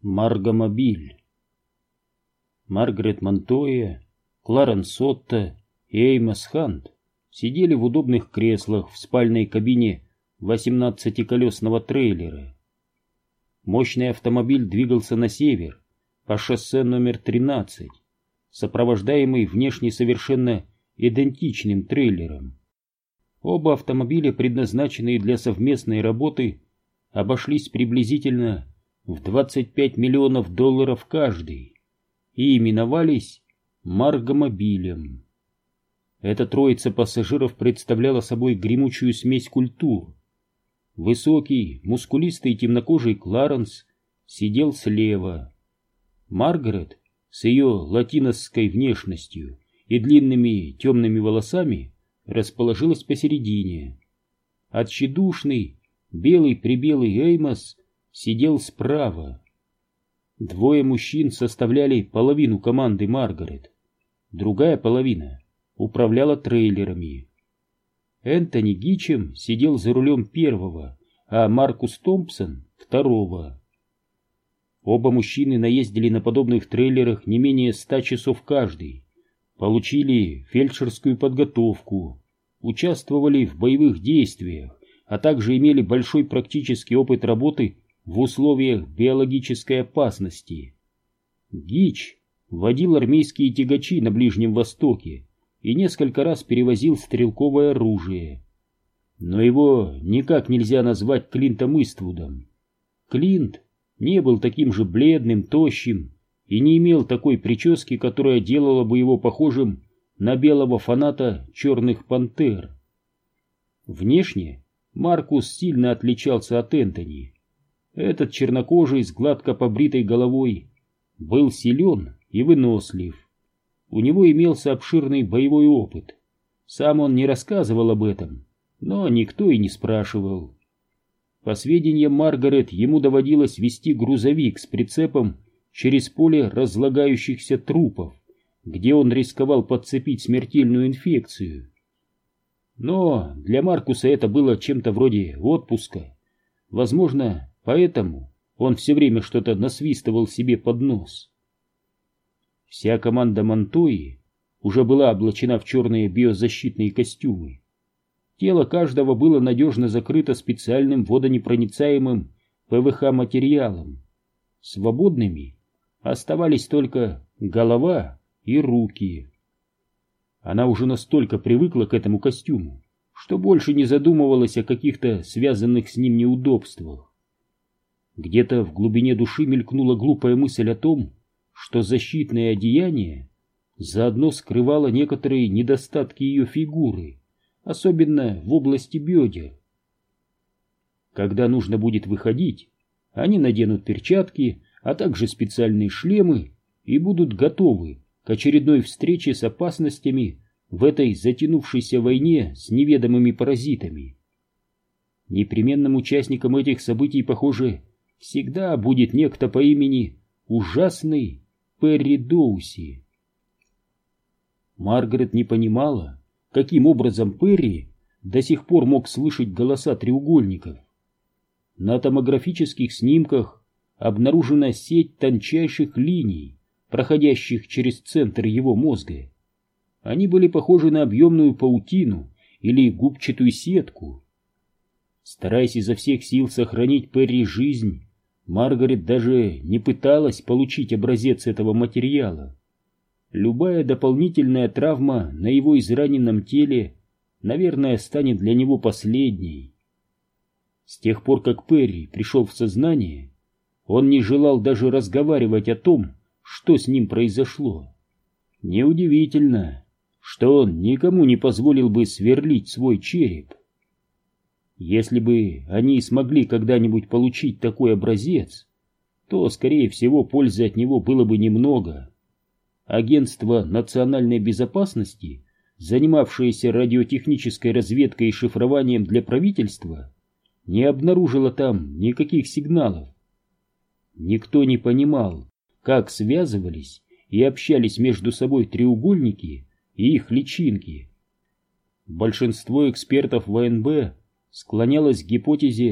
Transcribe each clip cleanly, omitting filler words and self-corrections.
Маргомобиль. Маргарет Монтойя, Кларенс Отто и Эймос Хант сидели в удобных креслах в спальной кабине 18-колесного трейлера. Мощный автомобиль двигался на север по шоссе номер 13, сопровождаемый внешне совершенно идентичным трейлером. Оба автомобиля, предназначенные для совместной работы, обошлись приблизительно в $25 миллионов каждый и именовались Маргомобилем. Эта троица пассажиров представляла собой гремучую смесь культур. Высокий, мускулистый темнокожий Кларенс сидел слева. Маргарет с ее латиносской внешностью и длинными темными волосами расположилась посередине. А тщедушный, белый-прибелый Эймос сидел справа. Двое мужчин составляли половину команды Маргарет. Другая половина управляла трейлерами. Энтони Гичем сидел за рулем первого, а Маркус Томпсон — второго. Оба мужчины наездили на подобных трейлерах не менее 100 часов каждый, получили фельдшерскую подготовку, участвовали в боевых действиях, а также имели большой практический опыт работы в условиях биологической опасности. Гич водил армейские тягачи на Ближнем Востоке и несколько раз перевозил стрелковое оружие. Но его никак нельзя назвать Клинтом Иствудом. Клинт не был таким же бледным, тощим и не имел такой прически, которая делала бы его похожим на белого фаната «Черных пантер». Внешне Маркус сильно отличался от Энтони. Этот чернокожий с гладко побритой головой был силен и вынослив. У него имелся обширный боевой опыт. Сам он не рассказывал об этом, но никто и не спрашивал. По сведениям Маргарет, ему доводилось вести грузовик с прицепом через поле разлагающихся трупов, где он рисковал подцепить смертельную инфекцию. Но для Маркуса это было чем-то вроде отпуска. Возможно, поэтому он все время что-то насвистывал себе под нос. Вся команда Монтойи уже была облачена в черные биозащитные костюмы. Тело каждого было надежно закрыто специальным водонепроницаемым ПВХ-материалом. Свободными оставались только голова и руки. Она уже настолько привыкла к этому костюму, что больше не задумывалась о каких-то связанных с ним неудобствах. Где-то в глубине души мелькнула глупая мысль о том, что защитное одеяние заодно скрывало некоторые недостатки ее фигуры, особенно в области бедер. Когда нужно будет выходить, они наденут перчатки, а также специальные шлемы и будут готовы к очередной встрече с опасностями в этой затянувшейся войне с неведомыми паразитами. Непременным участником этих событий, похоже, всегда будет некто по имени Ужасный Перри Доуси. Маргарет не понимала, каким образом Перри до сих пор мог слышать голоса треугольников. На томографических снимках обнаружена сеть тончайших линий, проходящих через центр его мозга. Они были похожи на объемную паутину или губчатую сетку. Стараясь изо всех сил сохранить Перри жизнь, Маргарет даже не пыталась получить образец этого материала. Любая дополнительная травма на его израненном теле, наверное, станет для него последней. С тех пор, как Перри пришел в сознание, он не желал даже разговаривать о том, что с ним произошло. Неудивительно, что он никому не позволил бы сверлить свой череп. Если бы они смогли когда-нибудь получить такой образец, то, скорее всего, пользы от него было бы немного. Агентство национальной безопасности, занимавшееся радиотехнической разведкой и шифрованием для правительства, не обнаружило там никаких сигналов. Никто не понимал, как связывались и общались между собой треугольники и их личинки. Большинство экспертов ВНБ склонялось к гипотезе,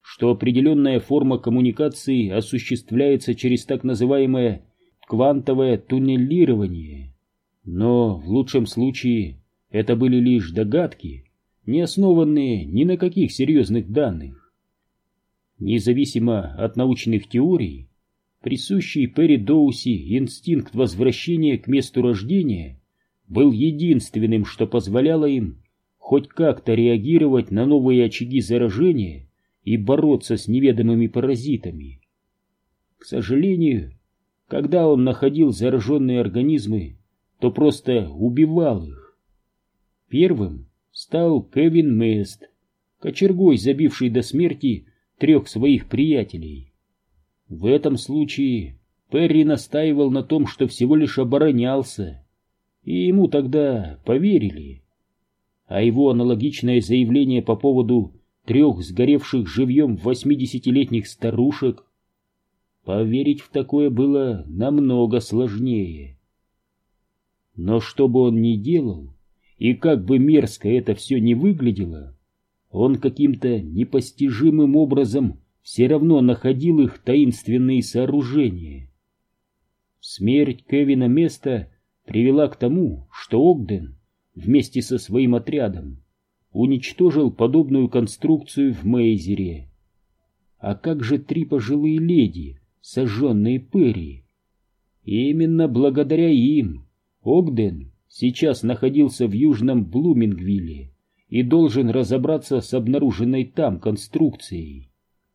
что определенная форма коммуникации осуществляется через так называемое квантовое туннелирование. Но в лучшем случае это были лишь догадки, не основанные ни на каких серьезных данных. Независимо от научных теорий, присущий Перри Доуси инстинкт возвращения к месту рождения был единственным, что позволяло им хоть как-то реагировать на новые очаги заражения и бороться с неведомыми паразитами. К сожалению, когда он находил зараженные организмы, то просто убивал их. Первым стал Кевин Мест, кочергой забивший до смерти 3 своих приятелей. В этом случае Перри настаивал на том, что всего лишь оборонялся, и ему тогда поверили. А его аналогичное заявление по поводу 3 сгоревших живьем 80-летних старушек, поверить в такое было намного сложнее. Но что бы он ни делал, и как бы мерзко это все ни выглядело, он каким-то непостижимым образом все равно находил их таинственные сооружения. Смерть Кевина Места привела к тому, что Огден вместе со своим отрядом уничтожил подобную конструкцию в Мейзере. А как же 3 пожилые леди, сожженные Перри? Именно благодаря им Огден сейчас находился в Южном Блумингвилле и должен разобраться с обнаруженной там конструкцией.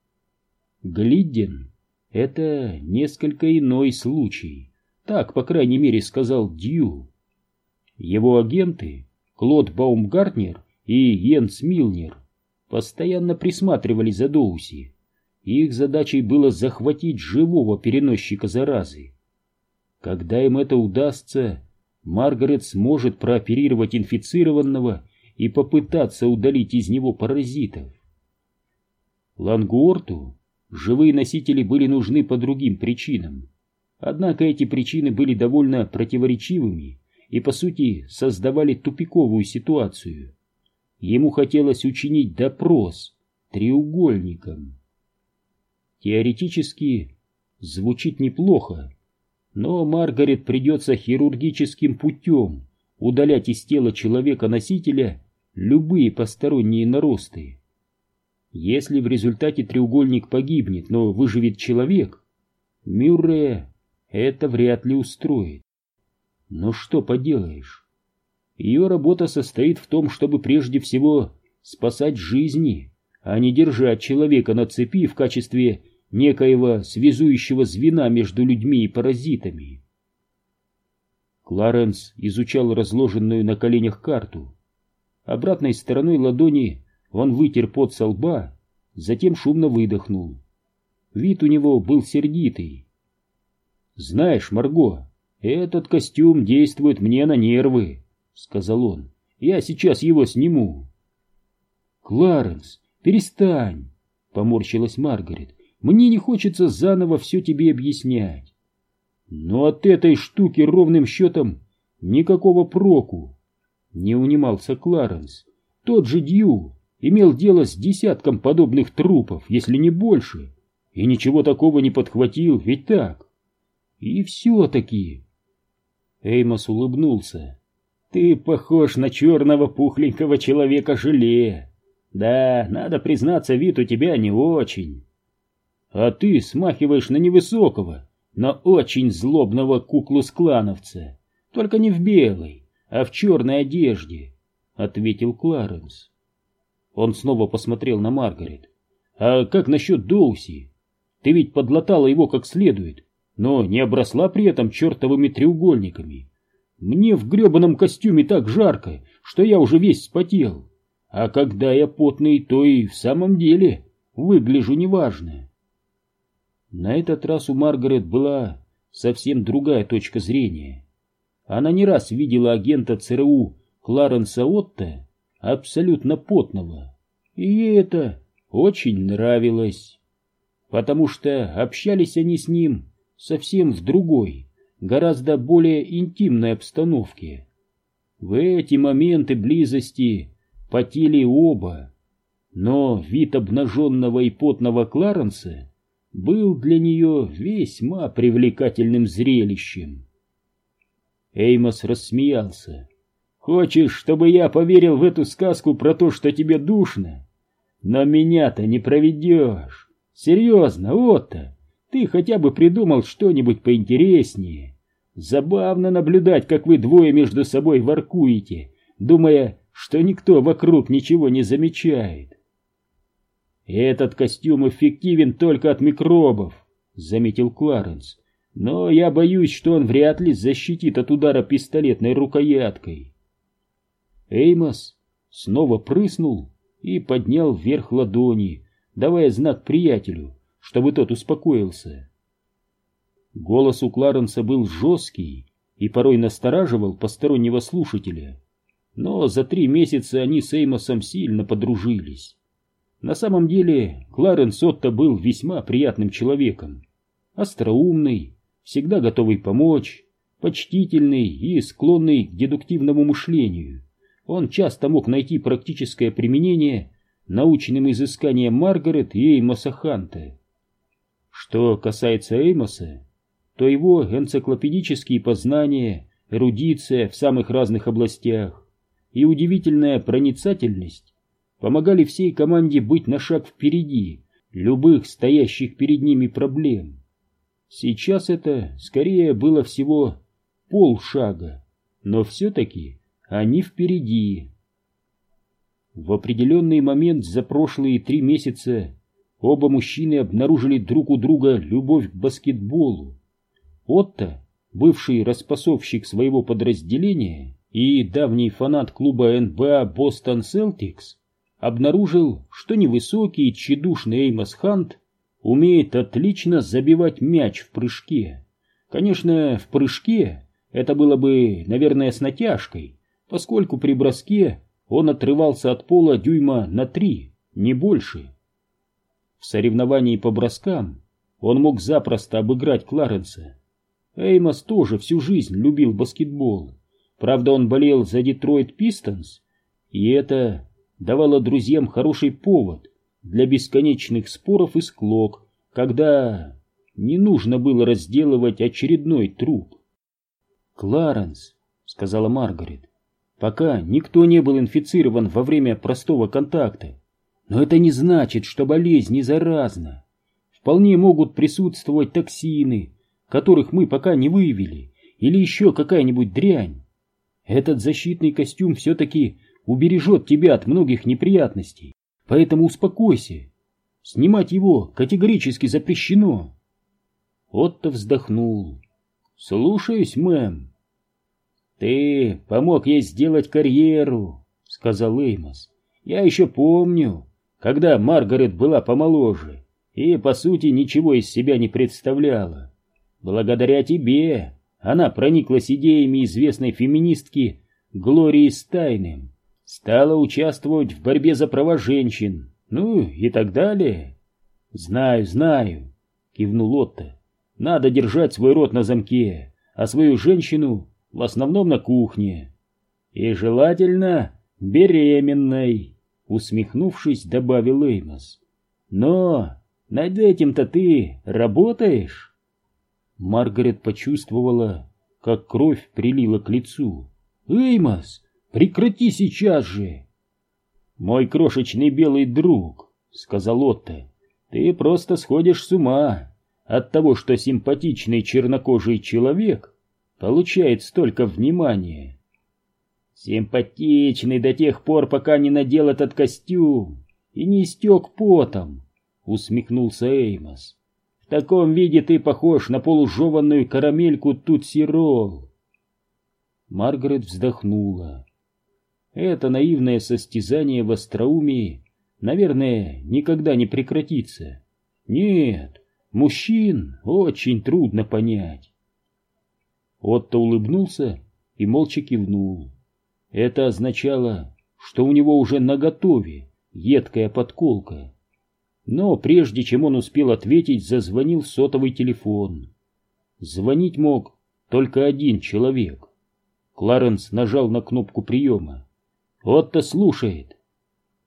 Глидден — это несколько иной случай, так, по крайней мере, сказал Дью. Его агенты, Клод Баумгартнер и Йенс Милнер, постоянно присматривали за Доуси. Их задачей было захватить живого переносчика заразы. Когда им это удастся, Маргарет сможет прооперировать инфицированного и попытаться удалить из него паразитов. Лангуорту живые носители были нужны по другим причинам. Однако эти причины были довольно противоречивыми и, по сути, создавали тупиковую ситуацию. Ему хотелось учинить допрос треугольникам. Теоретически звучит неплохо, но Маргарет придется хирургическим путем удалять из тела человека-носителя любые посторонние наросты. Если в результате треугольник погибнет, но выживет человек, Мюррея это вряд ли устроит. Но что поделаешь? Ее работа состоит в том, чтобы прежде всего спасать жизни, а не держать человека на цепи в качестве некоего связующего звена между людьми и паразитами. Кларенс изучал разложенную на коленях карту. Обратной стороной ладони он вытер пот со лба, затем шумно выдохнул. Вид у него был сердитый. «Знаешь, Марго, этот костюм действует мне на нервы», — сказал он. «Я сейчас его сниму». «Кларенс, перестань», — поморщилась Маргарет. «Мне не хочется заново все тебе объяснять». «Но от этой штуки ровным счетом никакого проку», — не унимался Кларенс. «Тот же Дью имел дело с десятком подобных трупов, если не больше, и ничего такого не подхватил, ведь так? И все-таки...» Эймос улыбнулся. «Ты похож на черного пухленького человека-желе. Да, надо признаться, вид у тебя не очень. А ты смахиваешь на невысокого, но очень злобного куклу-склановца, только не в белой, а в черной одежде», — ответил Кларенс. Он снова посмотрел на Маргарет. «А как насчет Доуси? Ты ведь подлатала его как следует, но не обросла при этом чертовыми треугольниками. Мне в гребаном костюме так жарко, что я уже весь вспотел. А когда я потный, то и в самом деле выгляжу неважно». На этот раз у Маргарет была совсем другая точка зрения. Она не раз видела агента ЦРУ Кларенса Отто абсолютно потного, и ей это очень нравилось, потому что общались они с ним совсем в другой, гораздо более интимной обстановке. В эти моменты близости потели оба. но вид обнаженного и потного Кларенса был для нее весьма привлекательным зрелищем. Эймос рассмеялся. «Хочешь, чтобы я поверил в эту сказку про то, что тебе душно? Но меня-то не проведешь. Серьезно, Отто, ты хотя бы придумал что-нибудь поинтереснее. Забавно наблюдать, как вы двое между собой воркуете, думая, что никто вокруг ничего не замечает». «Этот костюм эффективен только от микробов», — заметил Кларенс. «Но я боюсь, что он вряд ли защитит от удара пистолетной рукояткой». Эймос снова прыснул и поднял вверх ладони, давая знак приятелю, чтобы тот успокоился. Голос у Кларенса был жесткий и порой настораживал постороннего слушателя, но за 3 месяца они с Эймосом сильно подружились. На самом деле Кларенс Отто был весьма приятным человеком, остроумный, всегда готовый помочь, почтительный и склонный к дедуктивному мышлению. Он часто мог найти практическое применение научным изысканиям Маргарет и Эймоса Ханта. Что касается Эймоса, то его энциклопедические познания, эрудиция в самых разных областях и удивительная проницательность помогали всей команде быть на шаг впереди любых стоящих перед ними проблем. Сейчас это скорее было всего полшага, но все-таки они впереди. В определенный момент за прошлые 3 месяца оба мужчины обнаружили друг у друга любовь к баскетболу. Отто, бывший распасовщик своего подразделения и давний фанат клуба НБА «Бостон Селтикс», обнаружил, что невысокий и тщедушный Эймос Хант умеет отлично забивать мяч в прыжке. Конечно, в прыжке это было бы, наверное, с натяжкой, поскольку при броске он отрывался от пола дюйма на 3, не больше. В соревновании по броскам он мог запросто обыграть Кларенса. Эймос тоже всю жизнь любил баскетбол. Правда, он болел за Детройт Пистонс, и это давало друзьям хороший повод для бесконечных споров и склок, когда не нужно было разделывать очередной труп. «Кларенс», — сказала Маргарет, — «пока никто не был инфицирован во время простого контакта, но это не значит, что болезнь не заразна. Вполне могут присутствовать токсины, которых мы пока не выявили, или еще какая-нибудь дрянь. Этот защитный костюм все-таки убережет тебя от многих неприятностей, поэтому успокойся. Снимать его категорически запрещено». Отто вздохнул. «Слушаюсь, мэм». «Ты помог ей сделать карьеру», — сказал Эймос. «Я еще помню, когда Маргарет была помоложе и, по сути, ничего из себя не представляла. Благодаря тебе она прониклась идеями известной феминистки Глории Стайнем, стала участвовать в борьбе за права женщин, ну и так далее». «Знаю», — кивнул Отто. «Надо держать свой рот на замке, а свою женщину в основном на кухне. И желательно беременной», — усмехнувшись, добавил Эймос. «Но над этим-то ты работаешь?» Маргарет почувствовала, как кровь прилила к лицу. «Эймос, прекрати сейчас же!» «Мой крошечный белый друг», — сказал Отто, — «ты просто сходишь с ума от того, что симпатичный чернокожий человек получает столько внимания». «Симпатичный до тех пор, пока не надел этот костюм и не истек потом», — усмехнулся Эймос. «В таком виде ты похож на полужеванную карамельку Тутси-ролл». Маргарет вздохнула. Это наивное состязание в остроумии, наверное, никогда не прекратится. Нет, мужчин очень трудно понять. Отто улыбнулся и молча кивнул. Это означало, что у него уже наготове едкая подколка. Но прежде чем он успел ответить, зазвонил сотовый телефон. Звонить мог только один человек. Кларенс нажал на кнопку приема. «Отто слушает».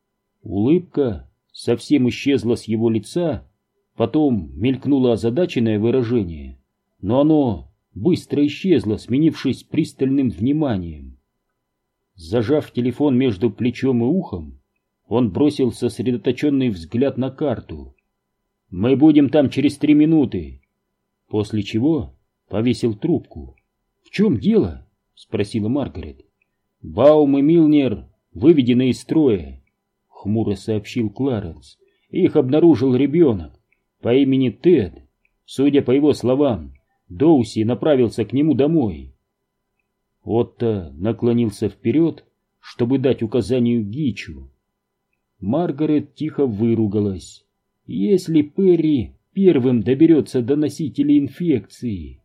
Улыбка совсем исчезла с его лица, потом мелькнуло озадаченное выражение, но оно быстро исчезло, сменившись пристальным вниманием. Зажав телефон между плечом и ухом, он бросил сосредоточенный взгляд на карту. «Мы будем там через 3 минуты», после чего повесил трубку. «В чем дело?» — спросила Маргарет. «Баум и Милнер выведены из строя», — хмуро сообщил Кларенс. «Их обнаружил ребенок по имени Тед. Судя по его словам, Доуси направился к нему домой». Отто наклонился вперед, чтобы дать указанию Гичу. Маргарет тихо выругалась. «Если Перри первым доберется до носителей инфекции...»